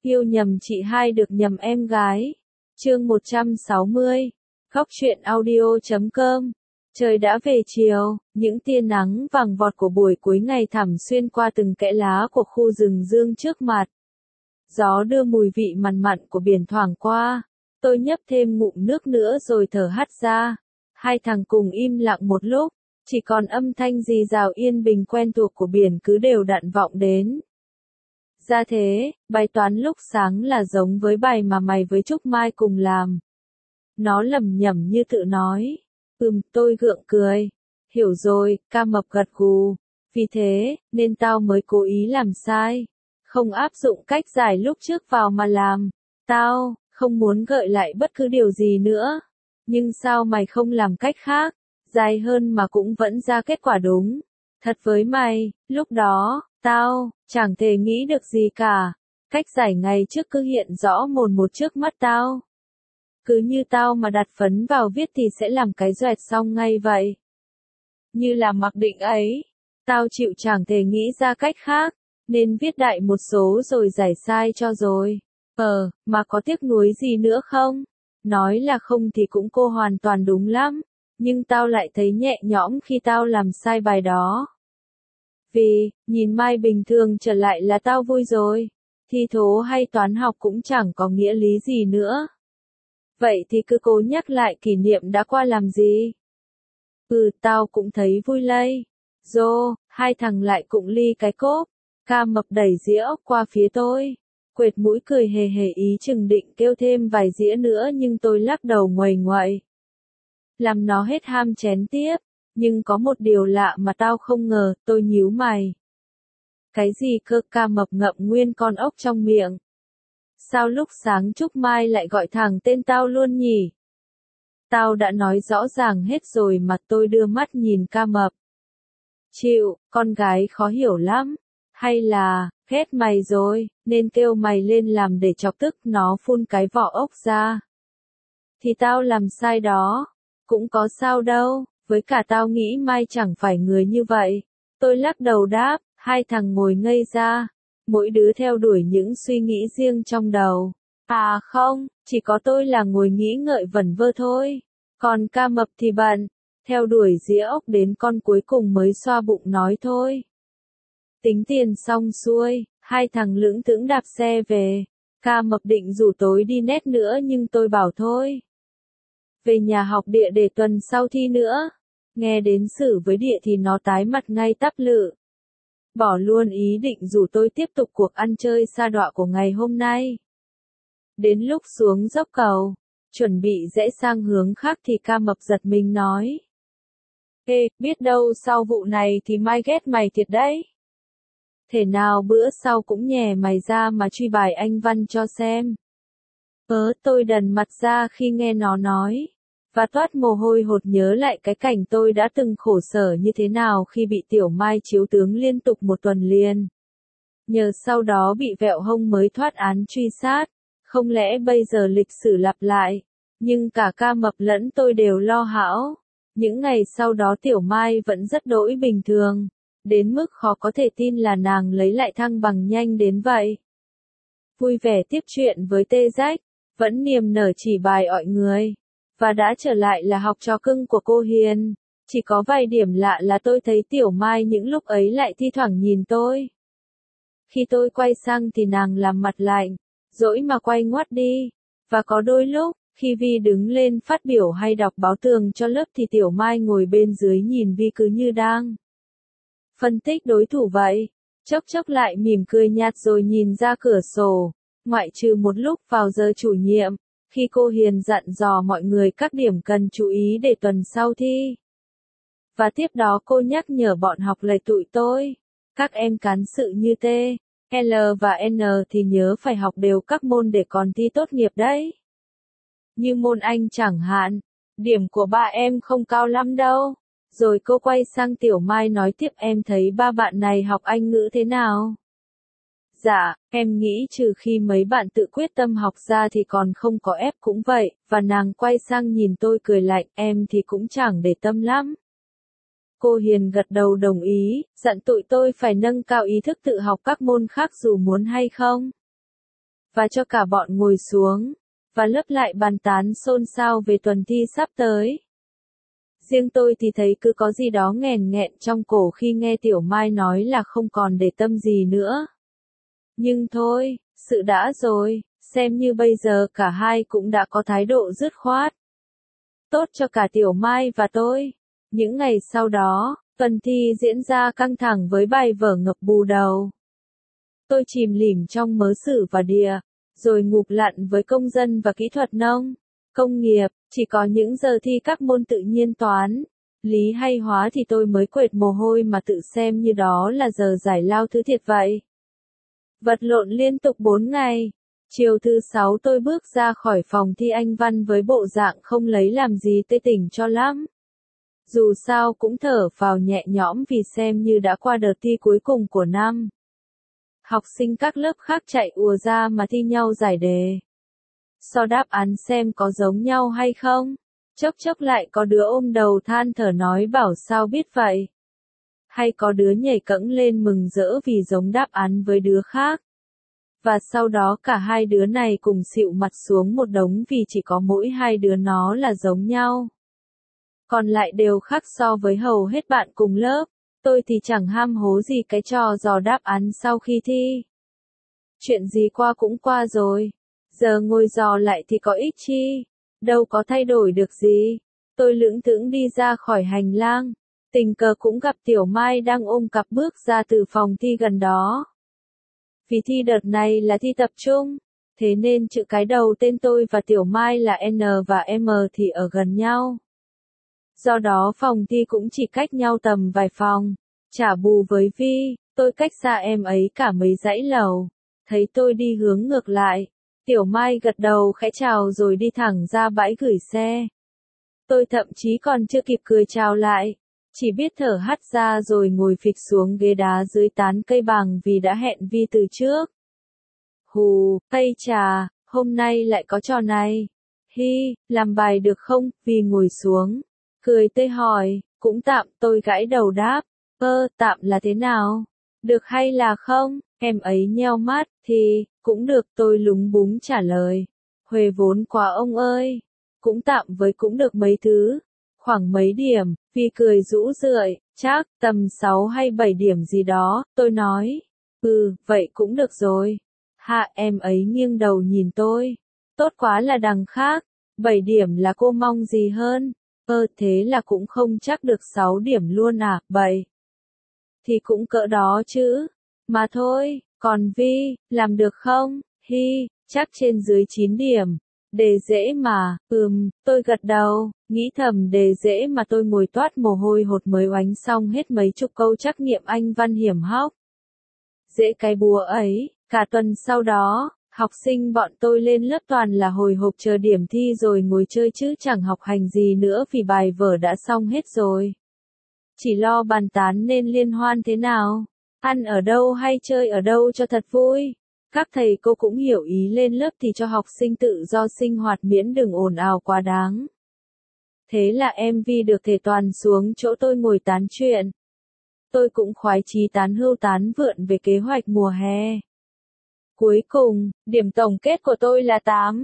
Yêu nhầm chị hai được nhầm em gái. Chương 160. Góc truyện audio.com. Trời đã về chiều, những tia nắng vàng vọt của buổi cuối ngày thẳm xuyên qua từng kẽ lá của khu rừng dương trước mặt. Gió đưa mùi vị mặn mặn của biển thoảng qua. Tôi nhấp thêm ngụm nước nữa rồi thở hắt ra. Hai thằng cùng im lặng một lúc, chỉ còn âm thanh rì rào yên bình quen thuộc của biển cứ đều đặn vọng đến. Ra thế, bài toán lúc sáng là giống với bài mà mày với Trúc Mai cùng làm. Nó lẩm nhẩm như tự nói. Tôi gượng cười. Hiểu rồi, Ca Mập gật gù. Vì thế, nên tao mới cố ý làm sai. Không áp dụng cách giải lúc trước vào mà làm. Tao, không muốn gợi lại bất cứ điều gì nữa. Nhưng sao mày không làm cách khác? Dài hơn mà cũng vẫn ra kết quả đúng. Thật với mày, lúc đó, tao, chẳng thể nghĩ được gì cả. Cách giải ngày trước cứ hiện rõ mồn một trước mắt tao. Cứ như tao mà đặt phấn vào viết thì sẽ làm cái doẹt xong ngay vậy. Như là mặc định ấy. Tao chịu chẳng thể nghĩ ra cách khác, nên viết đại một số rồi giải sai cho rồi. Mà có tiếc nuối gì nữa không? Nói là không thì cũng cô hoàn toàn đúng lắm. Nhưng tao lại thấy nhẹ nhõm khi tao làm sai bài đó. Vì, nhìn Mai bình thường trở lại là tao vui rồi. Thi thố hay toán học cũng chẳng có nghĩa lý gì nữa. Vậy thì cứ cố nhắc lại kỷ niệm đã qua làm gì? Tao cũng thấy vui lây. Hai thằng lại cụng ly cái cốp. Ca Mập đẩy dĩa ốc qua phía tôi. Quệt mũi cười hề hề ý chừng định kêu thêm vài dĩa nữa nhưng tôi lắc đầu nguầy nguậy. Làm nó hết ham chén tiếp. Nhưng có một điều lạ mà tao không ngờ, tôi nhíu mày. Cái gì cơ? Ca Mập ngậm nguyên con ốc trong miệng. Sao lúc sáng Trúc Mai lại gọi thẳng tên tao luôn nhỉ? Tao đã nói rõ ràng hết rồi mà. Tôi đưa mắt nhìn Ca Mập. Chịu, con gái khó hiểu lắm. Hay là, ghét mày rồi, nên kêu mày lên làm để chọc tức nó phun cái vỏ ốc ra. Thì tao làm sai đó. Cũng có sao đâu, với cả tao nghĩ Mai chẳng phải người như vậy. Tôi lắc đầu đáp, hai thằng ngồi ngây ra. Mỗi đứa theo đuổi những suy nghĩ riêng trong đầu. À không, chỉ có tôi là ngồi nghĩ ngợi vẩn vơ thôi. Còn Ca Mập thì bận, theo đuổi dĩa ốc đến con cuối cùng mới xoa bụng nói thôi. Tính tiền xong xuôi, hai thằng lững thững đạp xe về. Ca Mập định rủ tối đi net nữa nhưng tôi bảo thôi. Về nhà học địa để tuần sau thi nữa. Nghe đến Sử với địa thì nó tái mặt ngay tắp lự. Bỏ luôn ý định rủ tôi tiếp tục cuộc ăn chơi sa đọa của ngày hôm nay. Đến lúc xuống dốc cầu, chuẩn bị rẽ sang hướng khác thì Ca Mập giật mình nói. Ê, biết đâu sau vụ này thì Mai ghét mày thiệt đấy. Thể nào bữa sau cũng nhè mày ra mà truy bài anh Văn cho xem. Tôi đần mặt ra khi nghe nó nói. Và toát mồ hôi hột nhớ lại cái cảnh tôi đã từng khổ sở như thế nào khi bị Tiểu Mai chiếu tướng liên tục một tuần liền. Nhờ sau đó bị vẹo hông mới thoát án truy sát. Không lẽ bây giờ lịch sử lặp lại. Nhưng cả Ca Mập lẫn tôi đều lo hão. Những ngày sau đó Tiểu Mai vẫn rất đỗi bình thường. Đến mức khó có thể tin là nàng lấy lại thăng bằng nhanh đến vậy. Vui vẻ tiếp chuyện với Tê Rách. Vẫn niềm nở chỉ bài ọi người. Và đã trở lại là học trò cưng của cô Hiền. Chỉ có vài điểm lạ là tôi thấy Tiểu Mai những lúc ấy lại thi thoảng nhìn tôi. Khi tôi quay sang thì nàng làm mặt lạnh, dỗi mà quay ngoắt đi. Và có đôi lúc, khi Vi đứng lên phát biểu hay đọc báo tường cho lớp thì Tiểu Mai ngồi bên dưới nhìn Vi cứ như đang phân tích đối thủ vậy. Chốc chốc lại mỉm cười nhạt rồi nhìn ra cửa sổ. Ngoại trừ một lúc vào giờ chủ nhiệm. Khi cô Hiền dặn dò mọi người các điểm cần chú ý để tuần sau thi. Và tiếp đó cô nhắc nhở bọn học lệ tụi tôi. Các em cán sự như T, L và N thì nhớ phải học đều các môn để còn thi tốt nghiệp đấy. Như môn Anh chẳng hạn, điểm của ba em không cao lắm đâu. Rồi cô quay sang Tiểu Mai nói tiếp em thấy ba bạn này học Anh ngữ thế nào? Dạ, em nghĩ trừ khi mấy bạn tự quyết tâm học ra thì còn không có ép cũng vậy, và nàng quay sang nhìn tôi cười lạnh, em thì cũng chẳng để tâm lắm. Cô Hiền gật đầu đồng ý, dặn tụi tôi phải nâng cao ý thức tự học các môn khác dù muốn hay không. và cho cả bọn ngồi xuống, và lớp lại bàn tán xôn xao về tuần thi sắp tới. Riêng tôi thì thấy cứ có gì đó nghèn nghẹn trong cổ khi nghe Tiểu Mai nói là không còn để tâm gì nữa. Nhưng thôi, sự đã rồi, xem như bây giờ cả hai cũng đã có thái độ dứt khoát. Tốt cho cả Tiểu Mai và tôi. Những ngày sau đó, tuần thi diễn ra căng thẳng với bài vở ngập bù đầu. Tôi chìm lìm trong mớ sử và địa, rồi ngụp lặn với công dân và kỹ thuật nông, công nghiệp, chỉ có những giờ thi các môn tự nhiên toán, lý hay hóa thì tôi mới quệt mồ hôi mà tự xem như đó là giờ giải lao thứ thiệt vậy. Vật lộn liên tục 4 ngày. Chiều thứ 6 tôi bước ra khỏi phòng thi Anh văn với bộ dạng không lấy làm gì tê tỉnh cho lắm. Dù sao cũng thở phào nhẹ nhõm vì xem như đã qua đợt thi cuối cùng của năm. Học sinh các lớp khác chạy ùa ra mà thi nhau giải đề. So đáp án xem có giống nhau hay không. Chốc chốc lại có đứa ôm đầu than thở nói bảo sao biết vậy. Hay có đứa nhảy cẫng lên mừng rỡ vì giống đáp án với đứa khác. Và sau đó cả hai đứa này cùng xịu mặt xuống một đống vì chỉ có mỗi hai đứa nó là giống nhau. Còn lại đều khác so với hầu hết bạn cùng lớp. Tôi thì chẳng ham hố gì cái trò dò đáp án sau khi thi. Chuyện gì qua cũng qua rồi. Giờ ngồi dò lại thì có ích chi. Đâu có thay đổi được gì. Tôi lững thững đi ra khỏi hành lang. Tình cờ cũng gặp Tiểu Mai đang ôm cặp bước ra từ phòng thi gần đó. Vì thi đợt này là thi tập trung. Thế nên chữ cái đầu tên tôi và Tiểu Mai là N và M thì ở gần nhau. Do đó phòng thi cũng chỉ cách nhau tầm vài phòng. Trả bù với Vi, tôi cách xa em ấy cả mấy dãy lầu. Thấy tôi đi hướng ngược lại. Tiểu Mai gật đầu khẽ chào rồi đi thẳng ra bãi gửi xe. Tôi thậm chí còn chưa kịp cười chào lại. Chỉ biết thở hắt ra rồi ngồi phịch xuống ghế đá dưới tán cây bàng vì đã hẹn Vi từ trước. Hù, cây trà, hôm nay lại có trò này. Hi, làm bài được không? Vi ngồi xuống. Cười tươi hỏi, cũng tạm, tôi gãi đầu đáp. Tạm là thế nào? Được hay là không? Em ấy nheo mắt, thì, cũng được, tôi lúng búng trả lời. Huề vốn quá ông ơi. Cũng tạm với cũng được mấy thứ. Khoảng mấy điểm, Vi cười rũ rượi, chắc, tầm 6 hay 7 điểm gì đó, tôi nói. Vậy cũng được rồi. Hạ em ấy nghiêng đầu nhìn tôi. Tốt quá là đằng khác. 7 điểm là cô mong gì hơn? Thế là cũng không chắc được 6 điểm luôn à, 7. Thì cũng cỡ đó chứ. Mà thôi, còn Vi, làm được không? Hi, chắc trên dưới 9 điểm. Đề dễ mà, tôi gật đầu, nghĩ thầm đề dễ mà tôi ngồi toát mồ hôi hột mới oánh xong hết mấy chục câu trắc nghiệm Anh văn hiểm hóc. Dễ cái búa ấy, cả tuần sau đó, học sinh bọn tôi lên lớp toàn là hồi hộp chờ điểm thi rồi ngồi chơi chứ chẳng học hành gì nữa vì bài vở đã xong hết rồi. Chỉ lo bàn tán nên liên hoan thế nào, ăn ở đâu hay chơi ở đâu cho thật vui. Các thầy cô cũng hiểu ý lên lớp thì cho học sinh tự do sinh hoạt miễn đừng ồn ào quá đáng. Thế là em Vi được thể toàn xuống chỗ tôi ngồi tán chuyện. Tôi cũng khoái chí tán hưu tán vượn về kế hoạch mùa hè. Cuối cùng, điểm tổng kết của tôi là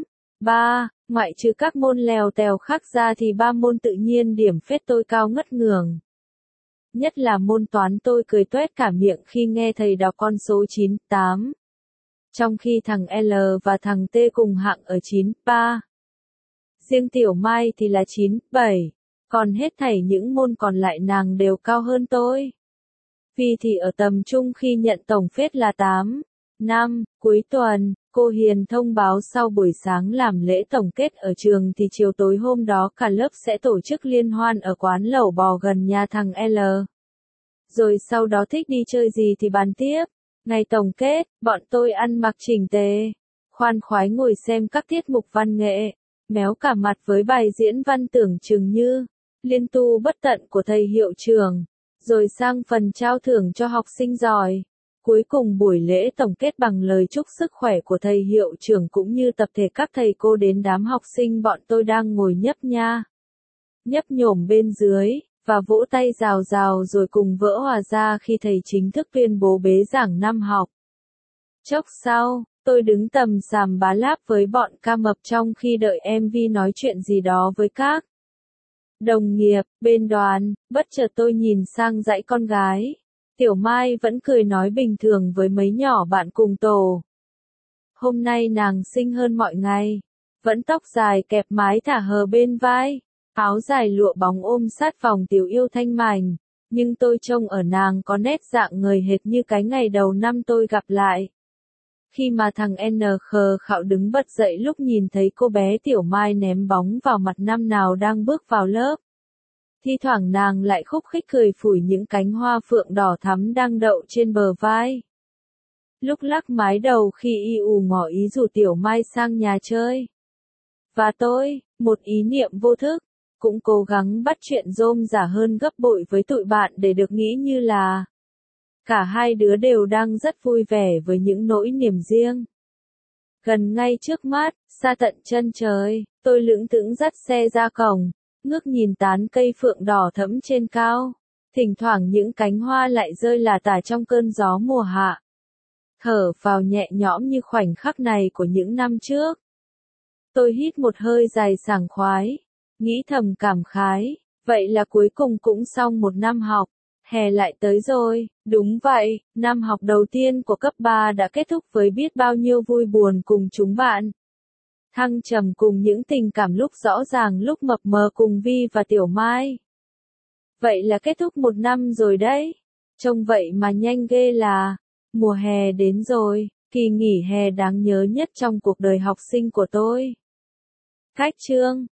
8,3, ngoại trừ các môn lèo tèo khác ra thì 3 môn tự nhiên điểm phết tôi cao ngất ngường. Nhất là môn toán tôi cười toét cả miệng khi nghe thầy đọc con số 9,8. Trong khi thằng L và thằng T cùng hạng ở 9,3. Riêng Tiểu Mai thì là 9,7. Còn hết thảy những môn còn lại nàng đều cao hơn tôi. Vi thì ở tầm trung khi nhận tổng phết là 8,5. Cuối tuần, cô Hiền thông báo sau buổi sáng làm lễ tổng kết ở trường thì chiều tối hôm đó cả lớp sẽ tổ chức liên hoan ở quán lẩu bò gần nhà thằng L. Rồi sau đó thích đi chơi gì thì bàn tiếp. Ngày tổng kết, bọn tôi ăn mặc chỉnh tề, khoan khoái ngồi xem các tiết mục văn nghệ, méo cả mặt với bài diễn văn tưởng chừng như liên tu bất tận của thầy hiệu trưởng, rồi sang phần trao thưởng cho học sinh giỏi. Cuối cùng buổi lễ tổng kết bằng lời chúc sức khỏe của thầy hiệu trưởng cũng như tập thể các thầy cô đến đám học sinh bọn tôi đang ngồi nhấp nhổm bên dưới, và vỗ tay rào rào rồi cùng vỡ hòa ra khi thầy chính thức tuyên bố bế giảng năm học. Chốc sau, Tôi đứng tầm xàm bá láp với bọn ca mập trong khi đợi MV nói chuyện gì đó với các đồng nghiệp, bên đoàn, bất chợt tôi nhìn sang dãy con gái. Tiểu Mai vẫn cười nói bình thường với mấy nhỏ bạn cùng tổ. Hôm nay nàng xinh hơn mọi ngày. Vẫn tóc dài kẹp mái thả hờ bên vai, áo dài lụa bóng ôm sát vòng tiểu yêu thanh mảnh. Nhưng tôi trông ở nàng có nét dạng người hệt như cái ngày đầu năm tôi gặp lại. Khi mà thằng N khờ khạo đứng bật dậy lúc nhìn thấy cô bé Tiểu Mai ném bóng vào mặt năm nào đang bước vào lớp. Thi thoảng nàng lại khúc khích cười phủi những cánh hoa phượng đỏ thắm đang đậu trên bờ vai. Lúc lắc mái đầu khi y ù ngỏ ý rủ Tiểu Mai sang nhà chơi. Và tôi, một ý niệm vô thức, cũng cố gắng bắt chuyện rôm rả hơn gấp bội với tụi bạn để được nghĩ như là cả hai đứa đều đang rất vui vẻ với những nỗi niềm riêng. Gần ngay trước mắt, xa tận chân trời, tôi lững thững dắt xe ra cổng, ngước nhìn tán cây phượng đỏ thẫm trên cao. Thỉnh thoảng những cánh hoa lại rơi lả tả trong cơn gió mùa hạ. Thở vào nhẹ nhõm như khoảnh khắc này của những năm trước. Tôi hít một hơi dài sảng khoái, nghĩ thầm cảm khái, vậy là cuối cùng cũng xong một năm học. Hè lại tới rồi, đúng vậy, năm học đầu tiên của cấp 3 đã kết thúc với biết bao nhiêu vui buồn cùng chúng bạn. Thăng trầm cùng những tình cảm lúc rõ ràng lúc mập mờ cùng Vi và Tiểu Mai. Vậy là kết thúc một năm rồi đấy. Trông vậy mà nhanh ghê là, mùa hè đến rồi, kỳ nghỉ hè đáng nhớ nhất trong cuộc đời học sinh của tôi. Cách chương